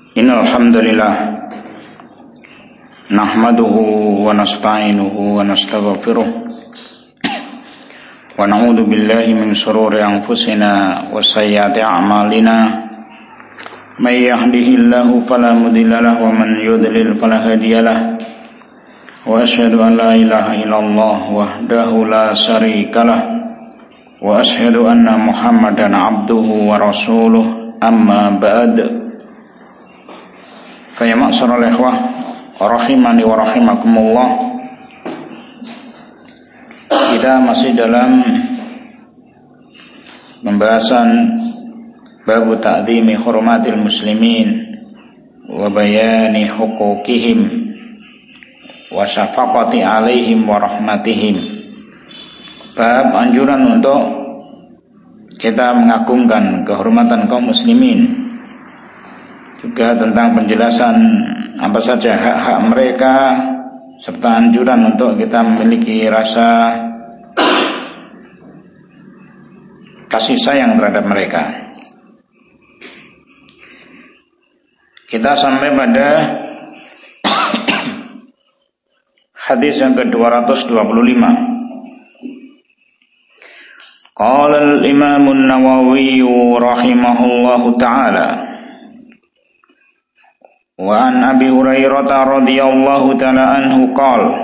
Innal hamdalillah nahmaduhu wa nasta'inuhu wa nastaghfiruh wa na'udzu billahi min shururi anfusina wa sayyiati a'malina may yahdihillahu fala mudilla lahu wa man yudlil fala hadiyalah wa asyhadu an la ilaha illallah wahdahu la syarikalah wa asyhadu anna Muhammadan abduhu wa rasuluh amma ba'd. Fa ya ma'syaral ikhwah rahimani wa rahimakumullah. Kita masih dalam pembahasan bab ta'zimi hurumatil muslimin wa bayani huquqihim wa syafaqati alaihim wa rahmatihim. Bab anjuran untuk kita mengagungkan kehormatan kaum muslimin, juga tentang penjelasan apa saja hak-hak mereka, serta anjuran untuk kita memiliki rasa kasih sayang terhadap mereka. Kita sampai pada hadis yang ke-225. Qala al-Imam an-Nawawi rahimahullahu ta'ala wa an Abi Hurairah radhiyallahu ta'ala anhu qala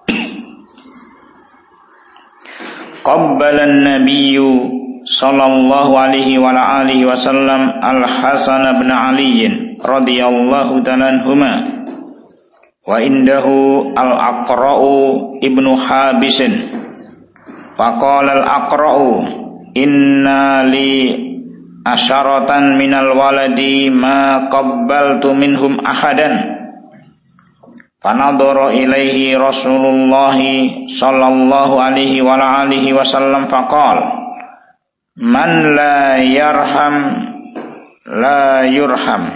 qabbala an-nabiyyu sallallahu alaihi wa alihi wasallam al-Hasan bin Ali radhiyallahu ta'ala anhuma wa indahu al-Aqra'u ibnu Habis faqala al-Aqra'u inna li asyaratan minal waladi ma qabbaltu minhum ahadan fanadhara ilaihi Rasulullah sallallahu alaihi wa alihi wasallam faqala man la yarham la yurham.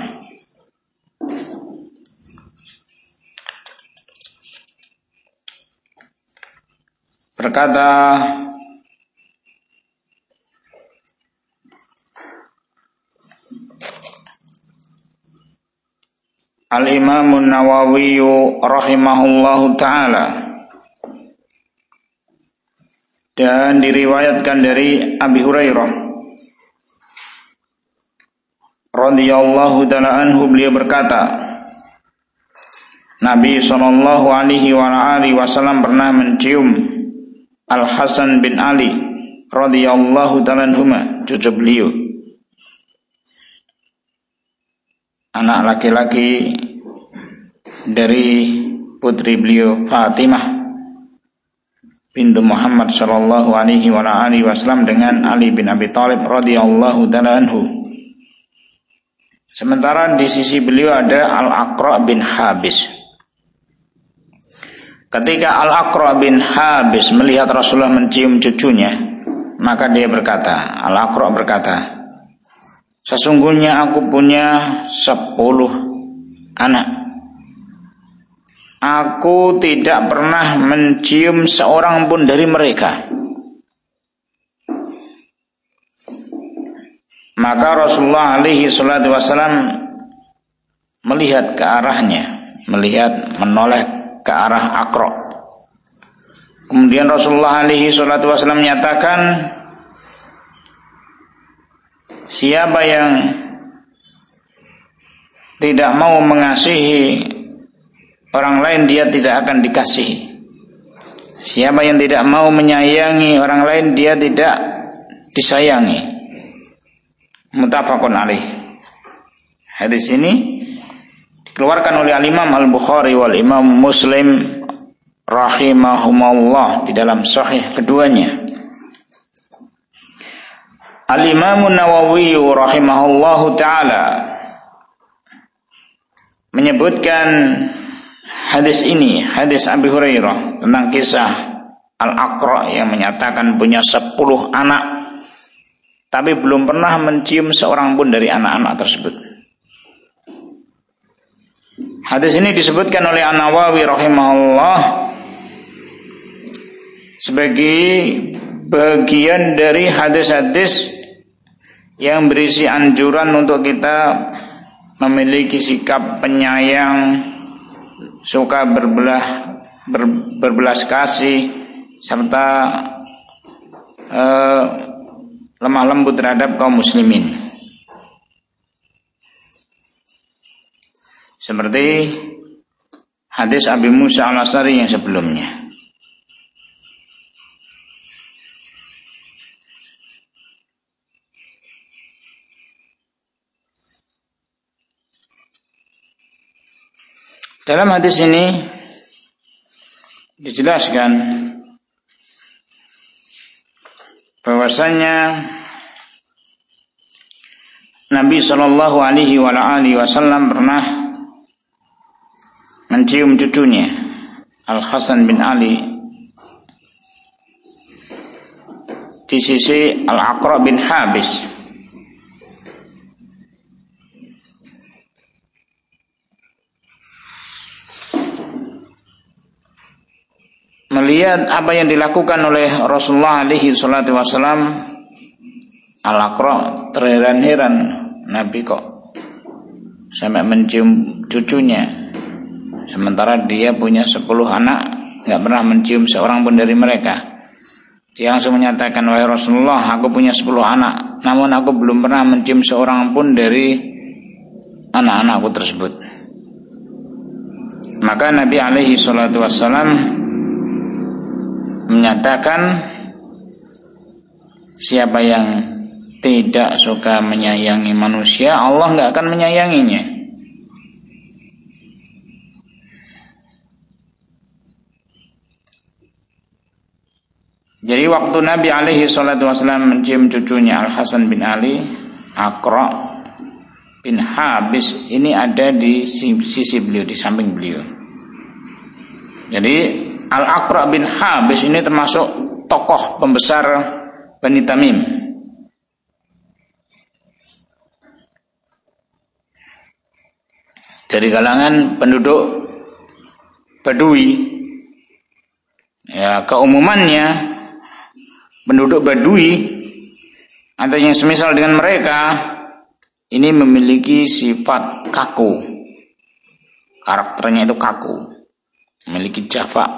Berkata Al-Imam an-Nawawi rahimahullahu ta'ala, dan diriwayatkan dari Abi Hurairah radhiyallahu ta'ala anhu, beliau berkata Nabi sallallahu alaihi wasallam pernah mencium Al-Hasan bin Ali radhiyallahu ta'ala anhuma, cucu beliau, anak laki-laki dari putri beliau Fatimah bintu Muhammad sallallahu alaihi wasallam dengan Ali bin Abi Thalib radhiyallahu ta'ala anhu. Sementara di sisi beliau ada Al-Aqra' bin Habis. Ketika Al-Aqra' bin Habis melihat Rasulullah mencium cucunya, maka dia berkata, Al-Aqra' berkata, sesungguhnya aku punya 10 anak. Aku tidak pernah mencium seorang pun dari mereka. Maka Rasulullah alaihi salatu wasallam melihat ke arahnya, menoleh ke arah Aqra'. Kemudian Rasulullah alaihi salatu wasallam menyatakan, siapa yang tidak mau mengasihi orang lain, dia tidak akan dikasihi. Siapa yang tidak mau menyayangi orang lain, dia tidak disayangi. Muttafaqun alaih. Hadis ini dikeluarkan oleh Al-Imam Al-Bukhari wal Imam Muslim rahimahumullah di dalam sahih keduanya. Al-Imam an-Nawawi rahimahullahu ta'ala menyebutkan hadis ini, hadis Abi Hurairah tentang kisah Al-Aqra' yang menyatakan punya 10 anak, tapi belum pernah mencium seorang pun dari anak-anak tersebut. Hadis ini disebutkan oleh An-Nawawi rahimahullah sebagai bagian dari hadis-hadis yang berisi anjuran untuk kita memiliki sikap penyayang, suka berbelas kasih, serta lemah lembut terhadap kaum muslimin. Seperti hadis Abi Musa al-Asy'ari yang sebelumnya. Dalam hadis ini dijelaskan bahwasanya Nabi Shallallahu Alaihi Wasallam pernah mencium cucunya Al Hasan bin Ali di sisi Al Aqra bin Habis. Melihat apa yang dilakukan oleh Rasulullah alaihi salatu wasallam, Al-Aqra terheran-heran, Nabi kok sampai mencium cucunya, sementara dia punya 10 anak, gak pernah mencium seorang pun dari mereka. Dia langsung menyatakan, wahai Rasulullah, aku punya 10 anak, namun aku belum pernah mencium seorang pun dari anak-anakku tersebut. Maka Nabi alaihi salatu wasallam menyatakan, siapa yang tidak suka menyayangi manusia, Allah enggak akan menyayanginya. Jadi waktu Nabi alaihi salatu wasallam mencium cucunya Al Hasan bin Ali, Aqra bin Habis ini ada di sisi beliau, di samping beliau. Jadi Al-Aqra bin Habis ini termasuk tokoh pembesar Bani Tamim. Dari kalangan penduduk Badui. Ya, keumumannya penduduk Badui atau yang semisal dengan mereka ini memiliki sifat kaku. Karakternya itu kaku, memiliki jafak.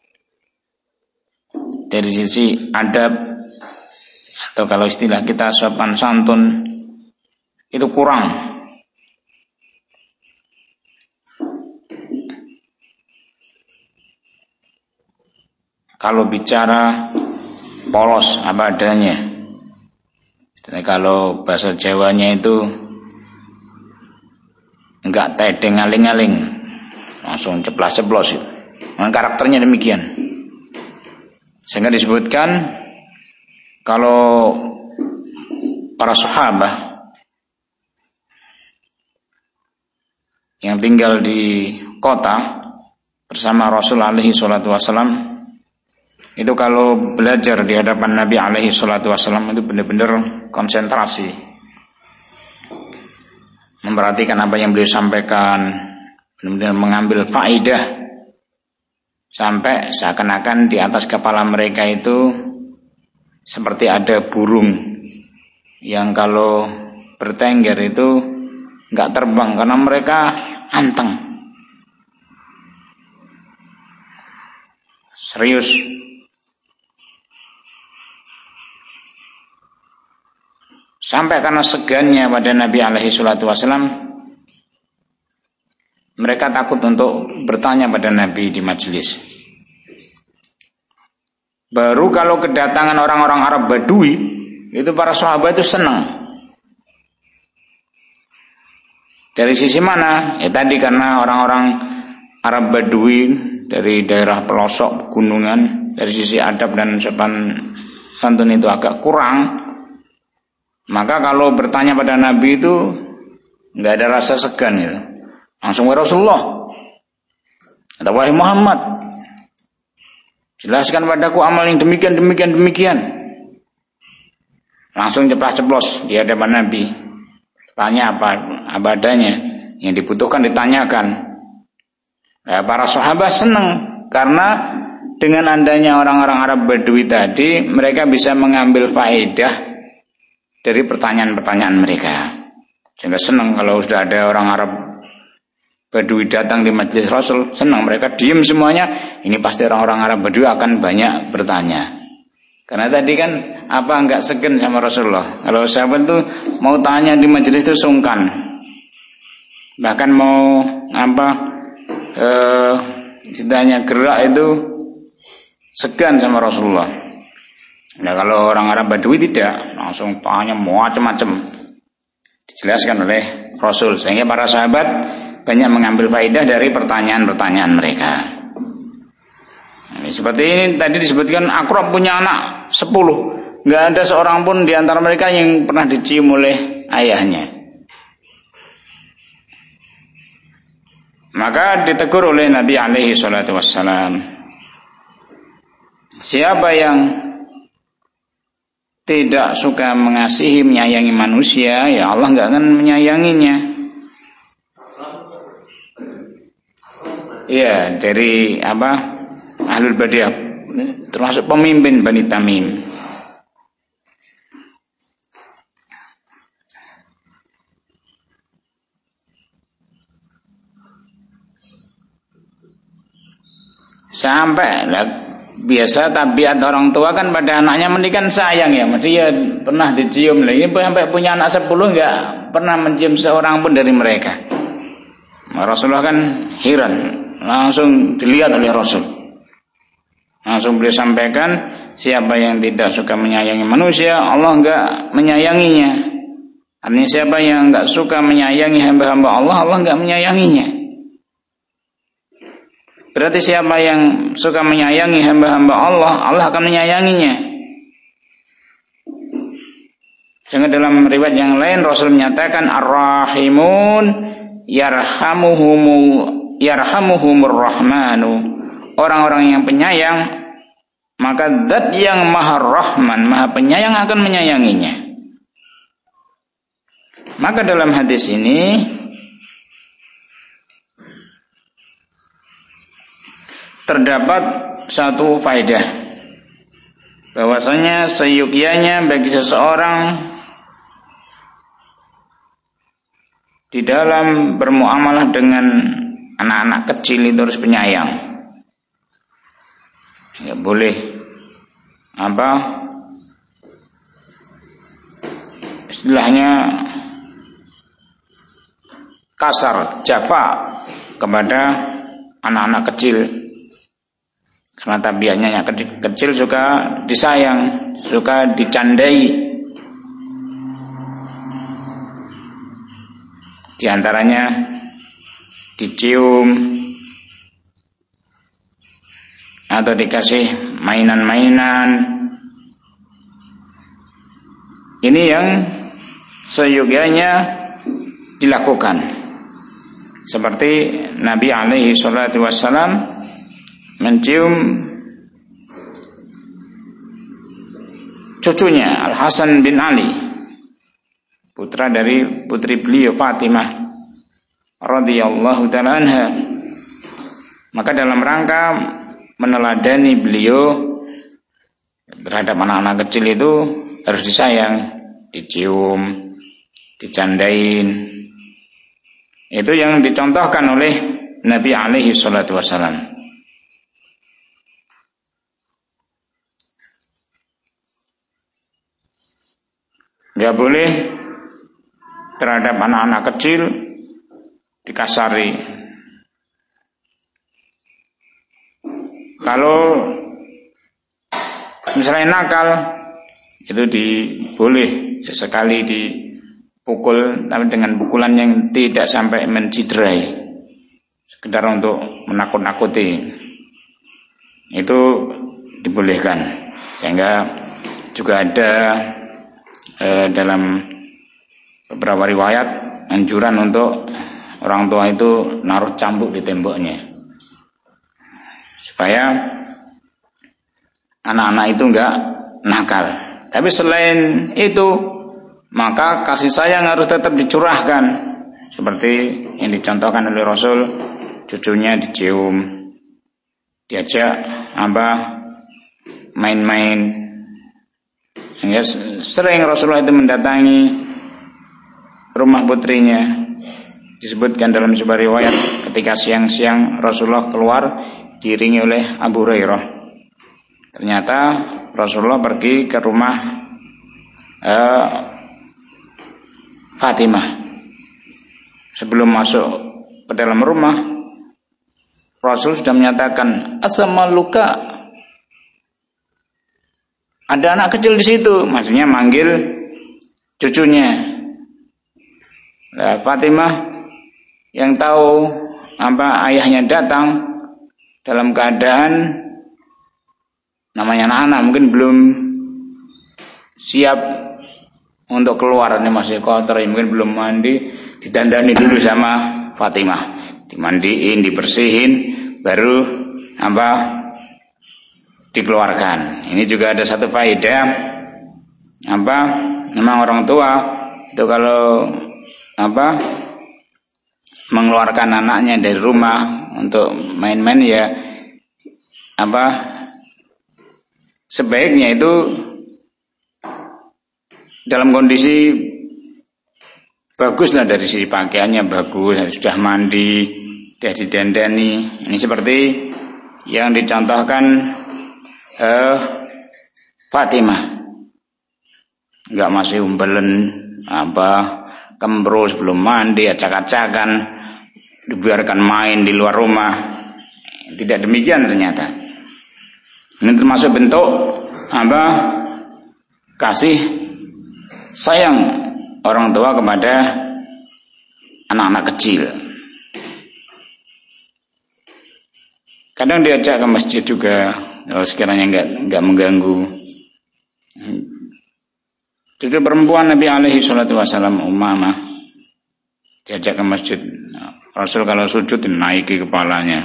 Dari sisi adab atau kalau istilah kita sopan santun itu kurang. Kalau bicara polos apa adanya. Jadi kalau bahasa Jawanya itu enggak tedeng aling-aling, langsung ceplas-ceplos itu. Karakternya demikian. Sehingga disebutkan kalau para sahabat yang tinggal di kota bersama Rasul alaihi salatu wasallam itu kalau belajar di hadapan Nabi alaihi salatu wasallam itu benar-benar konsentrasi, memperhatikan apa yang beliau sampaikan, benar-benar mengambil faedah. Sampai seakan-akan di atas kepala mereka itu seperti ada burung yang kalau bertengger itu enggak terbang karena mereka anteng. Serius. Sampai karena segannya pada Nabi alaihi salatu wasallam, mereka takut untuk bertanya pada Nabi di majelis. Baru kalau kedatangan orang-orang Arab Badui, itu para sahabat itu senang. Dari sisi mana? Ya tadi karena orang-orang Arab Badui dari daerah pelosok pegunungan, dari sisi adab dan sopan santun itu agak kurang. Maka kalau bertanya pada Nabi itu nggak ada rasa segan gitu. Langsung ke Rasulullah atau wahai Muhammad, jelaskan padaku amal yang demikian. Langsung ceplas-ceplos di hadapan Nabi. Tanya apa adanya, yang dibutuhkan ditanyakan. Ya, para sahabat senang karena dengan adanya orang-orang Arab Badui tadi, mereka bisa mengambil faedah dari pertanyaan-pertanyaan mereka. Sehingga senang kalau sudah ada orang Arab Badui datang di majelis Rasul, senang mereka diam semuanya. Ini pasti orang-orang Arab Badui akan banyak bertanya. Karena tadi kan enggak segan sama Rasulullah. Kalau sahabat tuh mau tanya di majelis itu sungkan. Bahkan mau ditanya gerak itu segan sama Rasulullah. Nah kalau orang Arab Badui tidak, langsung tanya macam-macam. Dijelaskan oleh Rasul sehingga para sahabat banyak mengambil faedah dari pertanyaan-pertanyaan mereka. Nah, seperti ini tadi disebutkan Akrab punya anak 10. Enggak ada seorang pun di antara mereka yang pernah dicium oleh ayahnya. Maka ditegur oleh Nabi alaihi salatu wassalam, siapa yang tidak suka mengasihi, menyayangi manusia, ya Allah enggak akan menyayanginya. Ya, dari Ahlul Badiyah, termasuk pemimpin Bani Tamim. Sampai biasa tabiat orang tua kan pada anaknya mendikan sayang ya, dia pernah dicium lagi. Sampai punya anak 10 enggak pernah mencium seorang pun dari mereka. Rasulullah kan heran, langsung dilihat oleh Rasul. Langsung beliau sampaikan, siapa yang tidak suka menyayangi manusia, Allah enggak menyayanginya. Artinya siapa yang enggak suka menyayangi hamba-hamba Allah, Allah enggak menyayanginya. Berarti siapa yang suka menyayangi hamba-hamba Allah, Allah akan menyayanginya. Sehingga dalam riwayat yang lain Rasul menyatakan ar-rahimun yarhamuhumur rahmanu. Orang-orang yang penyayang, maka zat yang maha rahman, maha penyayang akan menyayanginya. Maka dalam hadis ini terdapat satu faedah, bahwasanya seyukyanya bagi seseorang di dalam bermuamalah dengan anak-anak kecil itu harus penyayang. Ya boleh istilahnya kasar, jafa kepada anak-anak kecil. Karena tabiatnya yang kecil suka disayang, suka dicandai. Di antaranya dicium atau dikasih mainan-mainan. Ini yang seyogyanya dilakukan. Seperti Nabi alaihi salatu wassalam mencium cucunya Al-Hasan bin Ali, putra dari putri beliau Fatimah radhiyallahu ta'ala anha. Maka dalam rangka meneladani beliau terhadap anak-anak kecil itu harus disayang, dicium, dicandain. Itu yang dicontohkan oleh Nabi alaihi salatu wassalam. Gak boleh terhadap anak-anak kecil dikasari. Kalau misalnya nakal, itu boleh sesekali dipukul, tapi dengan pukulan yang tidak sampai menciderai, sekedar untuk menakut-nakuti. Itu dibolehkan. Sehingga juga ada dalam beberapa riwayat anjuran untuk orang tua itu naruh cambuk di temboknya supaya anak-anak itu enggak nakal. Tapi selain itu, maka kasih sayang harus tetap dicurahkan seperti yang dicontohkan oleh Rasul. Cucunya dicium, diajak main-main. Sehingga sering Rasulullah itu mendatangi rumah putrinya. Disebutkan dalam sebuah riwayat ketika siang-siang Rasulullah keluar diiringi oleh Abu Hurairah. Ternyata Rasulullah pergi ke rumah Fatimah. Sebelum masuk ke dalam rumah, Rasul sudah menyatakan, "Asamaluka." Ada anak kecil di situ, maksudnya manggil cucunya. Nah, Fatimah yang tahu ayahnya datang dalam keadaan namanya anak-anak mungkin belum siap untuk keluar, ini masih kotor, mungkin belum mandi, ditandani dulu sama Fatimah, dimandiin, dibersihin, baru dikeluarkan. Ini juga ada satu faedah, memang orang tua itu kalau mengeluarkan anaknya dari rumah untuk main-main, ya sebaiknya itu dalam kondisi baguslah, dari sisi pakaiannya bagus, sudah mandi, sudah didandani. Ini seperti yang dicontohkan Fatimah, nggak masih umbelen kembrus, belum mandi, acak-acakan, dibiarkan main di luar rumah. Tidak demikian ternyata. Ini termasuk bentuk kasih sayang orang tua kepada anak-anak kecil. Kadang diajak ke masjid juga, sekiranya enggak mengganggu. Cucu perempuan Nabi alaihi salatu wasallam, Ummamah, diajak ke masjid. Rasul kalau sujud dinaiki kepalanya.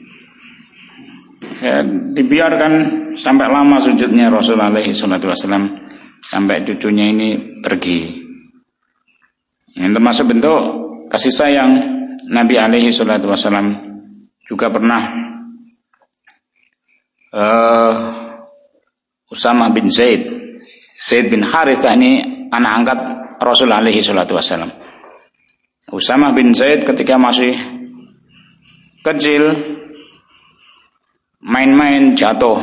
Ya, dibiarkan sampai lama sujudnya Rasul alaihi salatu wasallam, sampai cucunya ini pergi. Ini termasuk bentuk kasih sayang Nabi alaihi salatu wasallam. Juga pernah Usamah bin Zaid bin Harithah, ini anak angkat Rasul alaihi salatu wasallam. Usamah bin Zaid ketika masih kecil main-main jatuh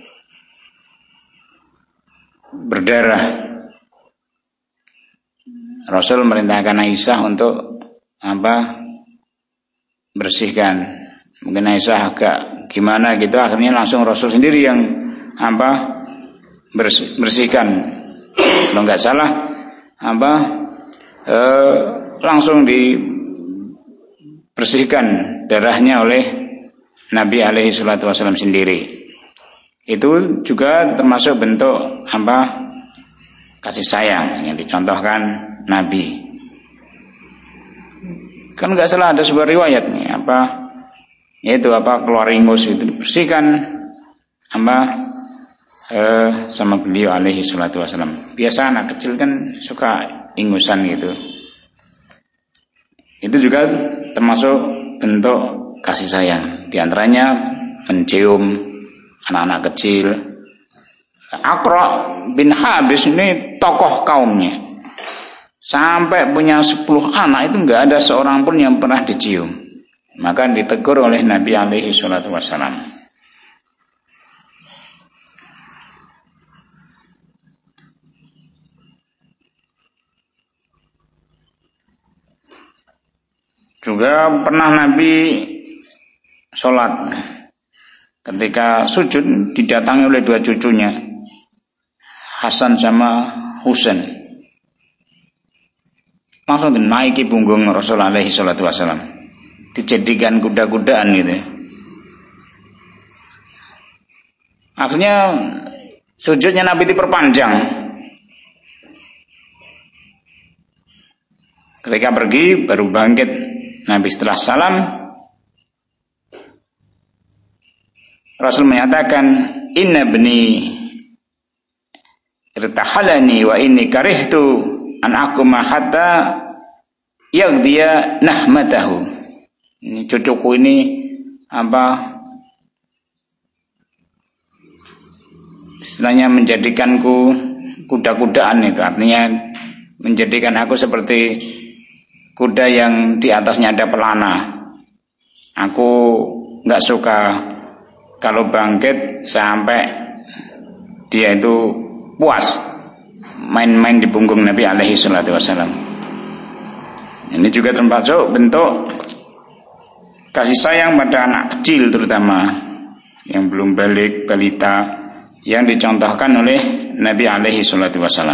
berdarah. Rasul merintahkan Aisyah untuk bersihkan. Mungkin Aisyah agak gimana gitu, akhirnya langsung Rasul sendiri yang bersihkan. Kalau nggak salah langsung dibersihkan darahnya oleh Nabi alaihi salatu wasallam sendiri. Itu juga termasuk bentuk kasih sayang yang dicontohkan Nabi. Kan nggak salah ada sebuah riwayat nih, yaitu keluar ingus itu dibersihkan sama beliau alaihi salatu wasallam. Biasa anak kecil kan suka ingusan gitu. Itu juga termasuk bentuk kasih sayang. Di antaranya mencium anak-anak kecil. Aqra bin Habis ini tokoh kaumnya, sampai punya 10 anak itu nggak ada seorang pun yang pernah dicium. Maka ditegur oleh Nabi alaihi salatu wassalam. Juga pernah Nabi sholat, ketika sujud didatangi oleh 2 cucunya, Hasan sama Husain. Langsung dinaiki punggung Rasul alaihi salatu wassalam, dijadikan kuda-kudaan gitu. Akhirnya sujudnya Nabi diperpanjang. Ketika pergi baru bangkit Nabi setelah salam. Rasul menyatakan, inna bni irtahalani wa inni karihtu an aquma hatta yaghdiya nahmatahu. Ini cucuku ini istilahnya menjadikanku kuda-kudaan, itu artinya menjadikan aku seperti kuda yang di atasnya ada pelana. Aku nggak suka kalau bangkit sampai dia itu puas main-main di punggung Nabi alaihi salatu wassalam. Ini juga termasuk bentuk kasih sayang pada anak kecil, terutama yang belum balik, balita, yang dicontohkan oleh Nabi alaihi salatu wassalam.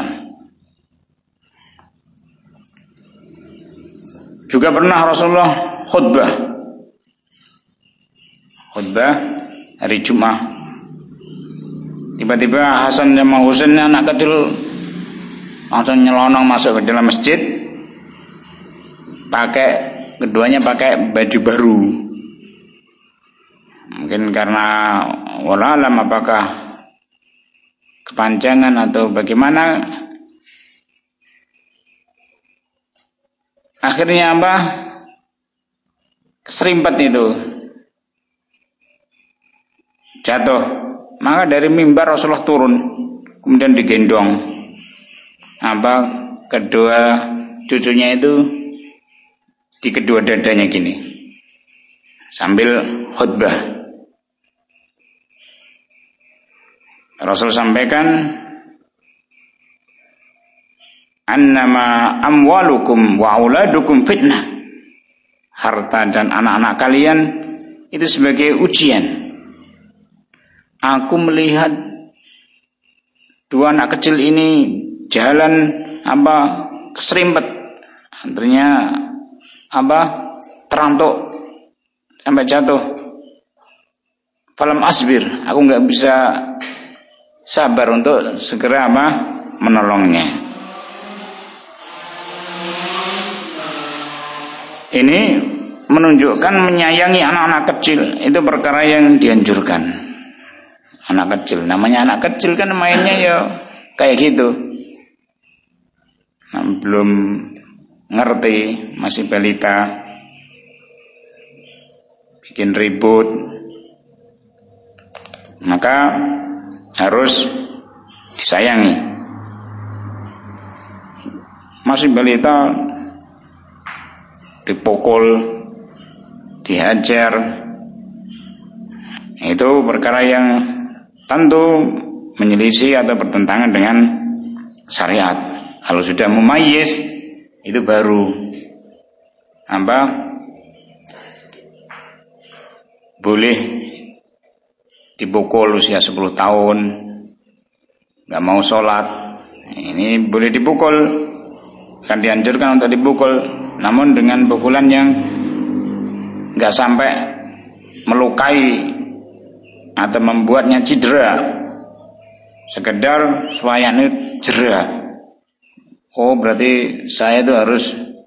Juga pernah Rasulullah khutbah hari Jumat. Tiba-tiba Hasan sama Husain, anak kecil, langsung nyelonong masuk ke dalam masjid. Keduanya pakai baju baru. Mungkin karena wallahualam apakah kepanjangan atau bagaimana. Akhirnya keserimpet itu jatuh. Maka dari mimbar Rasulullah turun, kemudian digendong kedua cucunya itu di kedua dadanya gini sambil khutbah. Rasul sampaikan, annama amwalukum wa auladukum fitnah. Harta dan anak-anak kalian itu sebagai ujian. Aku melihat dua anak kecil ini jalan keserimpet, artinya terantuk sampai jatuh. Falam asbir, aku nggak bisa sabar untuk segera menolongnya. Ini menunjukkan menyayangi anak-anak kecil itu perkara yang dianjurkan. Anak kecil, namanya anak kecil kan mainnya ya kayak gitu. Belum ngerti, masih balita, bikin ribut, maka harus disayangi. Masih balita dipukul, dihajar, itu perkara yang tentu menyelisih atau bertentangan dengan syariat. Kalau sudah mumayyiz itu baru boleh dipukul usia 10 tahun, nggak mau sholat, ini boleh dipukul, kan dianjurkan untuk dipukul, namun dengan pukulan yang nggak sampai melukai atau membuatnya cedera, sekedar swayane jera. Oh, berarti saya itu harus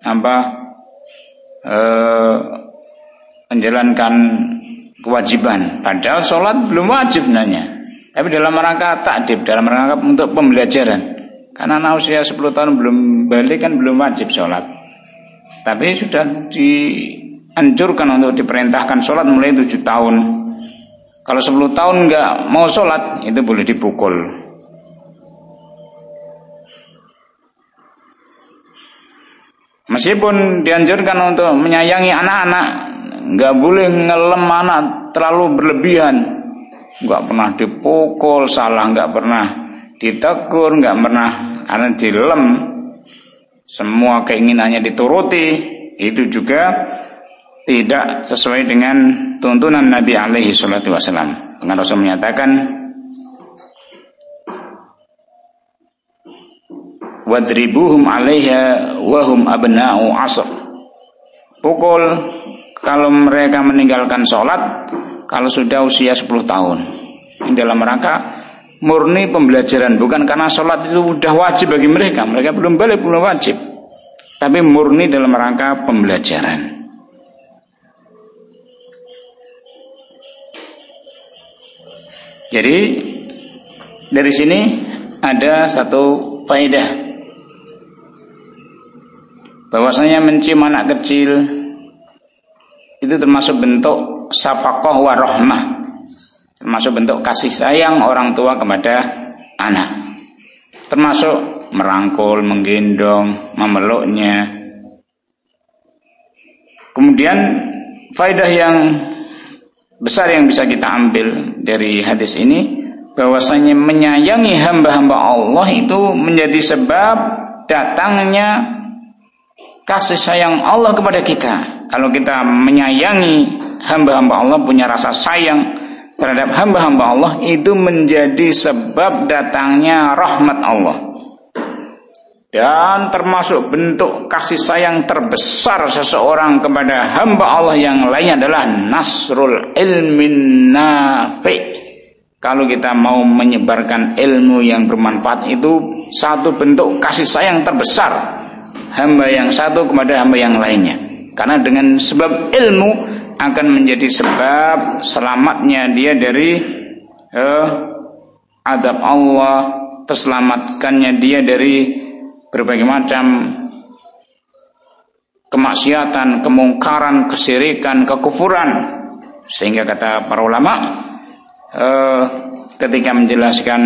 menjalankan kewajiban, padahal sholat belum wajib sebenarnya, tapi dalam rangka takdib, dalam rangka untuk pembelajaran. Karena anak usia 10 tahun belum balik kan belum wajib sholat, tapi sudah dianjurkan untuk diperintahkan sholat mulai 7 tahun. Kalau 10 tahun nggak mau sholat, itu boleh dipukul. Meskipun dianjurkan untuk menyayangi anak-anak, nggak boleh ngelem anak terlalu berlebihan. Nggak pernah dipukul, salah nggak pernah ditegur, nggak pernah dilem. Semua keinginannya dituruti, itu juga tidak sesuai dengan tuntunan Nabi alaihi salatu wasallam. Dengan Rasul menyatakan, wadribuhum alaiha wahum abna'u asr. Pukul kalau mereka meninggalkan sholat kalau sudah usia 10 tahun. Ini dalam rangka murni pembelajaran, bukan karena sholat itu sudah wajib bagi mereka. Mereka belum balik, belum wajib, tapi murni dalam rangka pembelajaran. Jadi dari sini ada satu faedah, bahwasanya mencium anak kecil itu termasuk bentuk syafaqah wa rahmah, termasuk bentuk kasih sayang orang tua kepada anak, termasuk merangkul, menggendong, memeluknya, Kemudian faedah yang besar yang bisa kita ambil dari hadis ini, bahwasanya menyayangi hamba-hamba Allah itu menjadi sebab datangnya kasih sayang Allah kepada kita. Kalau kita menyayangi hamba-hamba Allah, punya rasa sayang terhadap hamba-hamba Allah, itu menjadi sebab datangnya rahmat Allah. Dan termasuk bentuk kasih sayang terbesar seseorang kepada hamba Allah yang lainnya adalah nasrul ilmin nafi'. Kalau kita mau menyebarkan ilmu yang bermanfaat, itu satu bentuk kasih sayang terbesar hamba yang satu kepada hamba yang lainnya. Karena dengan sebab ilmu akan menjadi sebab selamatnya dia dari azab Allah, terselamatkannya dia dari berbagai macam kemaksiatan, kemungkaran, kesyirikan, kekufuran. Sehingga kata para ulama ketika menjelaskan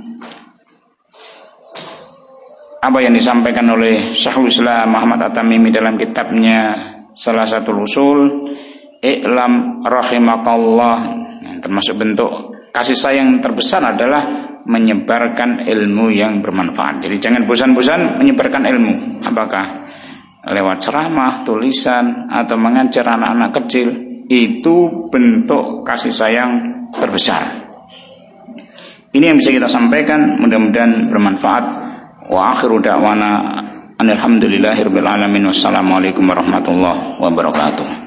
apa yang disampaikan oleh Syekhul Islam Muhammad At-Tamimi dalam kitabnya Salah Satu Usul, I'lam rahimakallah, termasuk bentuk kasih sayang terbesar adalah menyebarkan ilmu yang bermanfaat. Jadi jangan bosan-bosan menyebarkan ilmu, apakah lewat ceramah, tulisan, atau mengajar anak-anak kecil. Itu bentuk kasih sayang terbesar. Ini yang bisa kita sampaikan, mudah-mudahan bermanfaat. Wa akhiru da'wana alhamdulillahirabbil alamin. Wassalamualaikum warahmatullahi wabarakatuh.